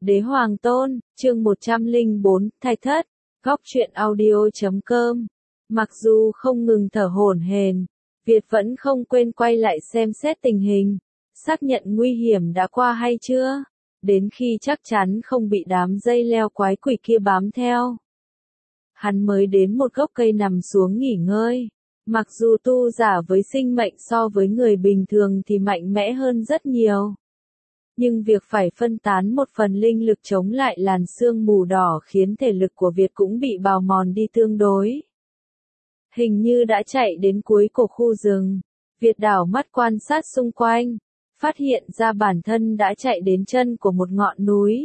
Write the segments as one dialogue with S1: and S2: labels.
S1: Đế Hoàng Tôn, chương 104, Thạch Thất, góc truyện audio.com. Mặc dù không ngừng thở hổn hển, Việt vẫn không quên quay lại xem xét tình hình, xác nhận nguy hiểm đã qua hay chưa, đến khi chắc chắn không bị đám dây leo quái quỷ kia bám theo. Hắn mới đến một gốc cây nằm xuống nghỉ ngơi. Mặc dù tu giả với sinh mệnh so với người bình thường thì mạnh mẽ hơn rất nhiều. Nhưng việc phải phân tán một phần linh lực chống lại làn sương mù đỏ khiến thể lực của Việt cũng bị bào mòn đi tương đối. Hình như đã chạy đến cuối của khu rừng, Việt đảo mắt quan sát xung quanh, phát hiện ra bản thân đã chạy đến chân của một ngọn núi.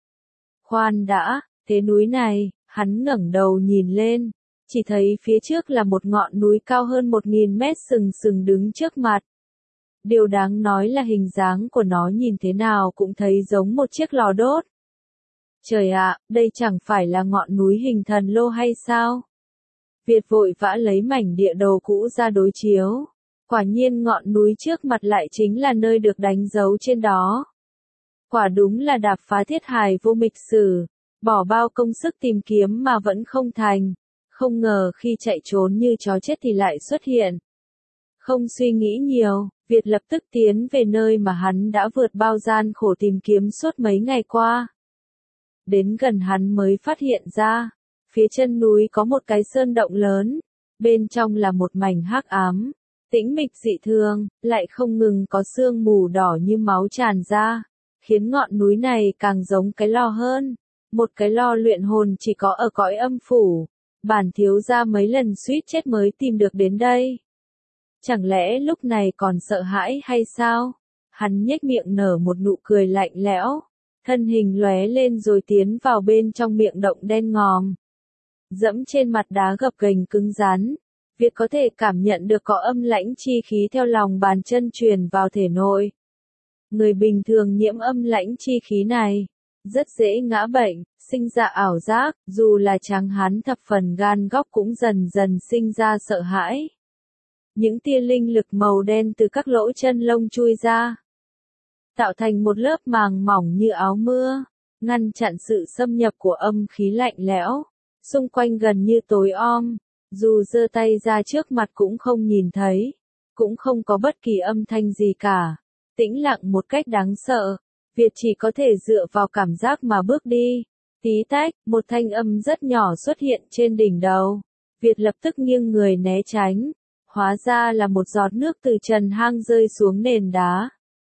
S1: Khoan đã, thế núi này, hắn ngẩng đầu nhìn lên, chỉ thấy phía trước là một ngọn núi cao hơn 1000 mét sừng sừng đứng trước mặt. Điều đáng nói là hình dáng của nó nhìn thế nào cũng thấy giống một chiếc lò đốt. Trời ạ, đây chẳng phải là ngọn núi hình thần lô hay sao? Việt vội vã lấy mảnh địa đồ cũ ra đối chiếu. Quả nhiên ngọn núi trước mặt lại chính là nơi được đánh dấu trên đó. Quả đúng là đạp phá thiết hài vô mịch sử, bỏ bao công sức tìm kiếm mà vẫn không thành. Không ngờ khi chạy trốn như chó chết thì lại xuất hiện. Không suy nghĩ nhiều, Việt lập tức tiến về nơi mà hắn đã vượt bao gian khổ tìm kiếm suốt mấy ngày qua. Đến gần hắn mới phát hiện ra, phía chân núi có một cái sơn động lớn, bên trong là một mảnh hắc ám, tĩnh mịch dị thường, lại không ngừng có sương mù đỏ như máu tràn ra, khiến ngọn núi này càng giống cái lò hơn, một cái lò luyện hồn chỉ có ở cõi âm phủ. Bản thiếu gia mấy lần suýt chết mới tìm được đến đây. Chẳng lẽ lúc này còn sợ hãi hay sao? Hắn nhếch miệng nở một nụ cười lạnh lẽo, thân hình lóe lên rồi tiến vào bên trong miệng động đen ngòm. Dẫm trên mặt đá gập ghềnh cứng rắn, Việt có thể cảm nhận được có âm lãnh chi khí theo lòng bàn chân truyền vào thể nội. Người bình thường nhiễm âm lãnh chi khí này, rất dễ ngã bệnh, sinh ra ảo giác, dù là tráng hán thập phần gan góc cũng dần dần sinh ra sợ hãi. Những tia linh lực màu đen từ các lỗ chân lông chui ra, tạo thành một lớp màng mỏng như áo mưa, ngăn chặn sự xâm nhập của âm khí lạnh lẽo, xung quanh gần như tối om, dù giơ tay ra trước mặt cũng không nhìn thấy, cũng không có bất kỳ âm thanh gì cả, tĩnh lặng một cách đáng sợ. Việt chỉ có thể dựa vào cảm giác mà bước đi. Tí tách, một thanh âm rất nhỏ xuất hiện trên đỉnh đầu. Việt lập tức nghiêng người né tránh. Hóa ra là một giọt nước từ trần hang rơi xuống nền đá.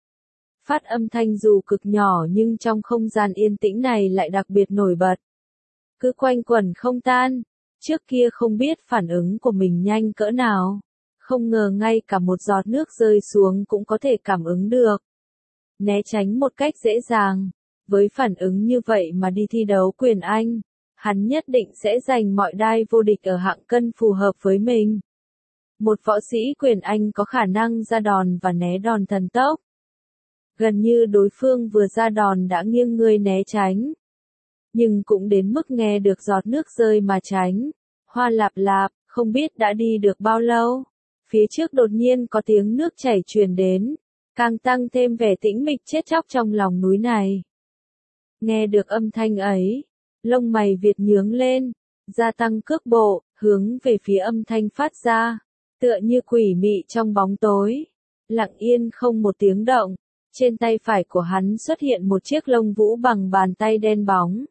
S1: Phát âm thanh dù cực nhỏ nhưng trong không gian yên tĩnh này lại đặc biệt nổi bật. Cứ quanh quẩn không tan. Trước kia không biết phản ứng của mình nhanh cỡ nào. Không ngờ ngay cả một giọt nước rơi xuống cũng có thể cảm ứng được. Né tránh một cách dễ dàng. Với phản ứng như vậy mà đi thi đấu quyền Anh, hắn nhất định sẽ giành mọi đai vô địch ở hạng cân phù hợp với mình. Một võ sĩ quyền Anh có khả năng ra đòn và né đòn thần tốc. Gần như đối phương vừa ra đòn đã nghiêng người né tránh. Nhưng cũng đến mức nghe được giọt nước rơi mà tránh. Hoa lạp lạp, không biết đã đi được bao lâu. Phía trước đột nhiên có tiếng nước chảy truyền đến. Càng tăng thêm vẻ tĩnh mịch chết chóc trong lòng núi này. Nghe được âm thanh ấy, lông mày Việt nhướng lên, gia tăng cước bộ, hướng về phía âm thanh phát ra, tựa như quỷ mị trong bóng tối, lặng yên không một tiếng động. Trên tay phải của hắn xuất hiện một chiếc lông vũ bằng bàn tay đen bóng.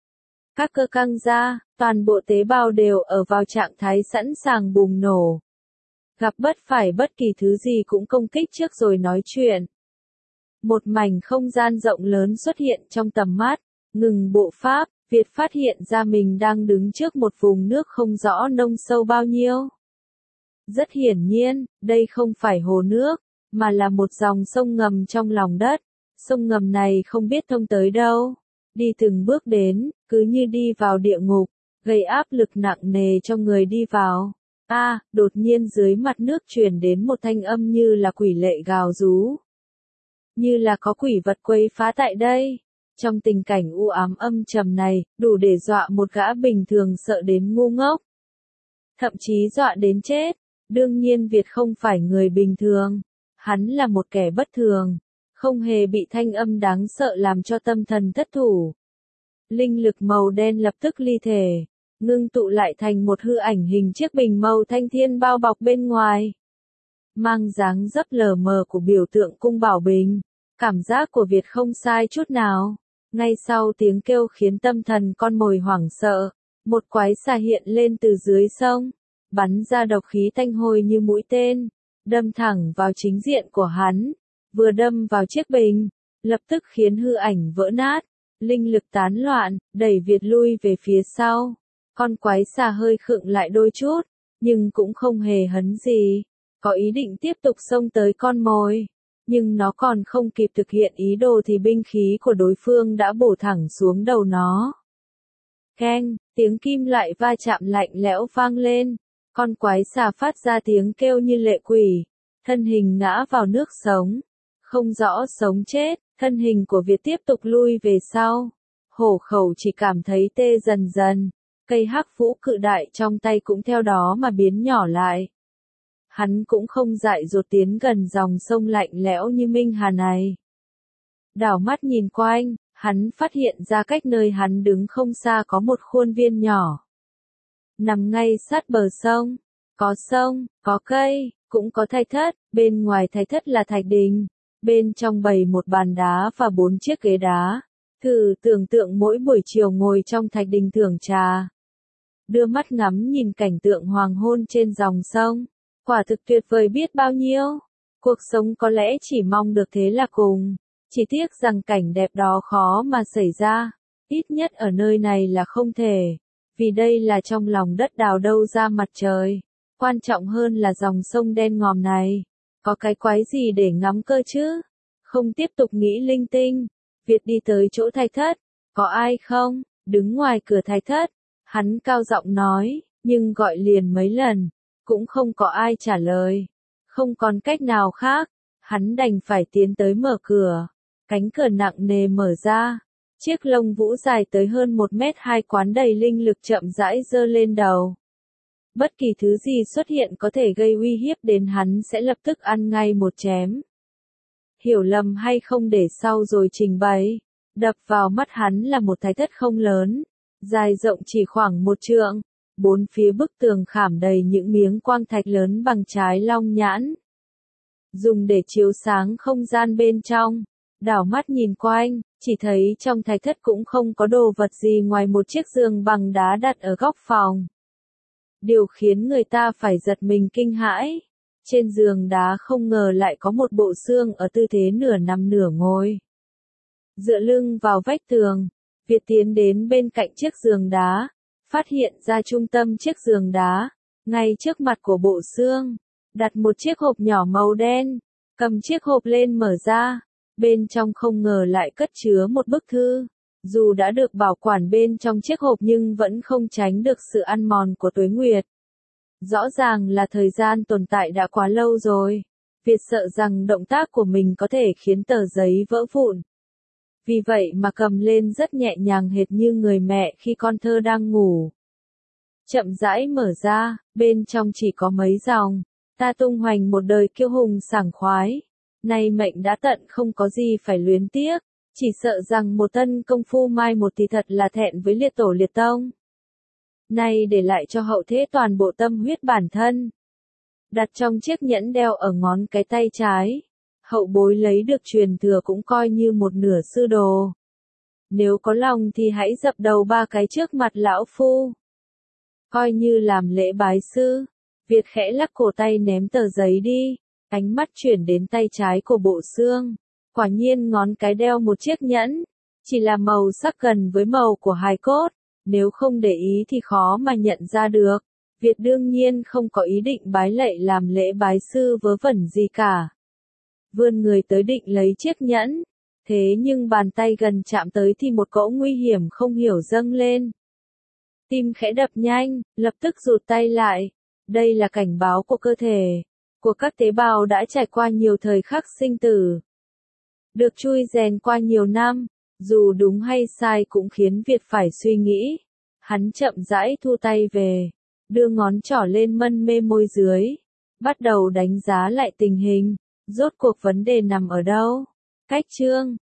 S1: Các cơ căng ra, toàn bộ tế bào đều ở vào trạng thái sẵn sàng bùng nổ. Gặp bất kỳ thứ gì cũng công kích trước rồi nói chuyện. Một mảnh không gian rộng lớn xuất hiện trong tầm mắt, ngừng bộ pháp, Việt phát hiện ra mình đang đứng trước một vùng nước không rõ nông sâu bao nhiêu. Rất hiển nhiên, đây không phải hồ nước, mà là một dòng sông ngầm trong lòng đất. Sông ngầm này không biết thông tới đâu. Đi từng bước đến, cứ như đi vào địa ngục, gây áp lực nặng nề cho người đi vào. Đột nhiên dưới mặt nước truyền đến một thanh âm như là quỷ lệ gào rú. Như là có quỷ vật quấy phá tại đây. Trong tình cảnh u ám âm trầm này, đủ để dọa một gã bình thường sợ đến ngu ngốc. Thậm chí dọa đến chết. Đương nhiên Việt không phải người bình thường. Hắn là một kẻ bất thường. không hề bị thanh âm đáng sợ làm cho tâm thần thất thủ. Linh lực màu đen lập tức ly thể, ngưng tụ lại thành một hư ảnh hình chiếc bình màu thanh thiên bao bọc bên ngoài. Mang dáng dấp lờ mờ của biểu tượng cung bảo bình, cảm giác của Việt không sai chút nào. Ngay sau tiếng kêu khiến tâm thần con mồi hoảng sợ, một quái xà hiện lên từ dưới sông, bắn ra độc khí tanh hôi như mũi tên, đâm thẳng vào chính diện của hắn, vừa đâm vào chiếc bình, lập tức khiến hư ảnh vỡ nát, linh lực tán loạn, đẩy Việt lui về phía sau. Con quái xà hơi khựng lại đôi chút, nhưng cũng không hề hấn gì, có ý định tiếp tục xông tới con mồi. Nhưng nó còn không kịp thực hiện ý đồ thì binh khí của đối phương đã bổ thẳng xuống đầu nó. Keng, tiếng kim loại va chạm lạnh lẽo vang lên, con quái xà phát ra tiếng kêu như lệ quỷ, thân hình ngã vào nước sống, không rõ sống chết, thân hình của Việt tiếp tục lui về sau. Hổ khẩu chỉ cảm thấy tê dần dần, cây hắc vũ cự đại trong tay cũng theo đó mà biến nhỏ lại. Hắn cũng không dại dột tiến gần dòng sông lạnh lẽo như Minh Hà này. Đảo mắt nhìn quanh, hắn phát hiện ra cách nơi hắn đứng không xa có một khuôn viên nhỏ. Nằm ngay sát bờ sông, có cây, cũng có thạch thất, bên ngoài thạch thất là thạch đình, bên trong bày một bàn đá và 4 chiếc ghế đá. Thử tưởng tượng mỗi buổi chiều ngồi trong thạch đình thưởng trà, đưa mắt ngắm nhìn cảnh tượng hoàng hôn trên dòng sông. Quả thực tuyệt vời biết bao nhiêu. Cuộc sống có lẽ chỉ mong được thế là cùng. Chỉ tiếc rằng cảnh đẹp đó khó mà xảy ra. Ít nhất ở nơi này là không thể. Vì đây là trong lòng đất đào đâu ra mặt trời. Quan trọng hơn là dòng sông đen ngòm này. Có cái quái gì để ngắm cơ chứ? Không tiếp tục nghĩ linh tinh. Việt đi tới chỗ thạch thất. Có ai không? Đứng ngoài cửa thạch thất. Hắn cao giọng nói, nhưng gọi liền mấy lần. Cũng không có ai trả lời. Không còn cách nào khác, hắn đành phải tiến tới mở cửa. Cánh cửa nặng nề mở ra. Chiếc lông vũ dài tới hơn 1m2 quán đầy linh lực chậm rãi giơ lên đầu. Bất kỳ thứ gì xuất hiện có thể gây uy hiếp đến hắn sẽ lập tức ăn ngay một chém. Hiểu lầm hay không để sau rồi trình bày. Đập vào mắt hắn là một thạch thất không lớn, dài rộng chỉ khoảng 1 trượng. 4 phía bức tường khảm đầy những miếng quang thạch lớn bằng trái long nhãn. Dùng để chiếu sáng không gian bên trong. Đảo mắt nhìn quanh, chỉ thấy trong thạch thất cũng không có đồ vật gì ngoài một chiếc giường bằng đá đặt ở góc phòng. Điều khiến người ta phải giật mình kinh hãi. Trên giường đá không ngờ lại có một bộ xương ở tư thế nửa nằm nửa ngồi. Dựa lưng vào vách tường, Việt tiến đến bên cạnh chiếc giường đá. Phát hiện ra trung tâm chiếc giường đá, ngay trước mặt của bộ xương, đặt một chiếc hộp nhỏ màu đen, cầm chiếc hộp lên mở ra, bên trong không ngờ lại cất chứa một bức thư. Dù đã được bảo quản bên trong chiếc hộp nhưng vẫn không tránh được sự ăn mòn của tuế nguyệt. Rõ ràng là thời gian tồn tại đã quá lâu rồi, Việt sợ rằng động tác của mình có thể khiến tờ giấy vỡ vụn. Vì vậy mà cầm lên rất nhẹ nhàng hệt như người mẹ khi con thơ đang ngủ. Chậm rãi mở ra, bên trong chỉ có mấy dòng. Ta tung hoành một đời kiêu hùng sảng khoái. Nay mệnh đã tận không có gì phải luyến tiếc. Chỉ sợ rằng một tân công phu mai một thì thật là thẹn với liệt tổ liệt tông. Nay để lại cho hậu thế toàn bộ tâm huyết bản thân. Đặt trong chiếc nhẫn đeo ở ngón cái tay trái. Hậu bối lấy được truyền thừa cũng coi như một nửa sư đồ. Nếu có lòng thì hãy dập đầu 3 cái trước mặt lão phu. Coi như làm lễ bái sư. Việt khẽ lắc cổ tay ném tờ giấy đi. Ánh mắt chuyển đến tay trái của bộ xương. Quả nhiên ngón cái đeo một chiếc nhẫn. Chỉ là màu sắc gần với màu của hài cốt. Nếu không để ý thì khó mà nhận ra được. Việt đương nhiên không có ý định bái lạy làm lễ bái sư vớ vẩn gì cả. Vươn người tới định lấy chiếc nhẫn. Thế nhưng bàn tay gần chạm tới thì một cỗ nguy hiểm không hiểu dâng lên. Tim khẽ đập nhanh, lập tức rụt tay lại. Đây là cảnh báo của cơ thể, của các tế bào đã trải qua nhiều thời khắc sinh tử. Được chui rèn qua nhiều năm, dù đúng hay sai cũng khiến Việt phải suy nghĩ. Hắn chậm rãi thu tay về, đưa ngón trỏ lên mân mê môi dưới. Bắt đầu đánh giá lại tình hình, rốt cuộc vấn đề nằm ở đâu. Cách chương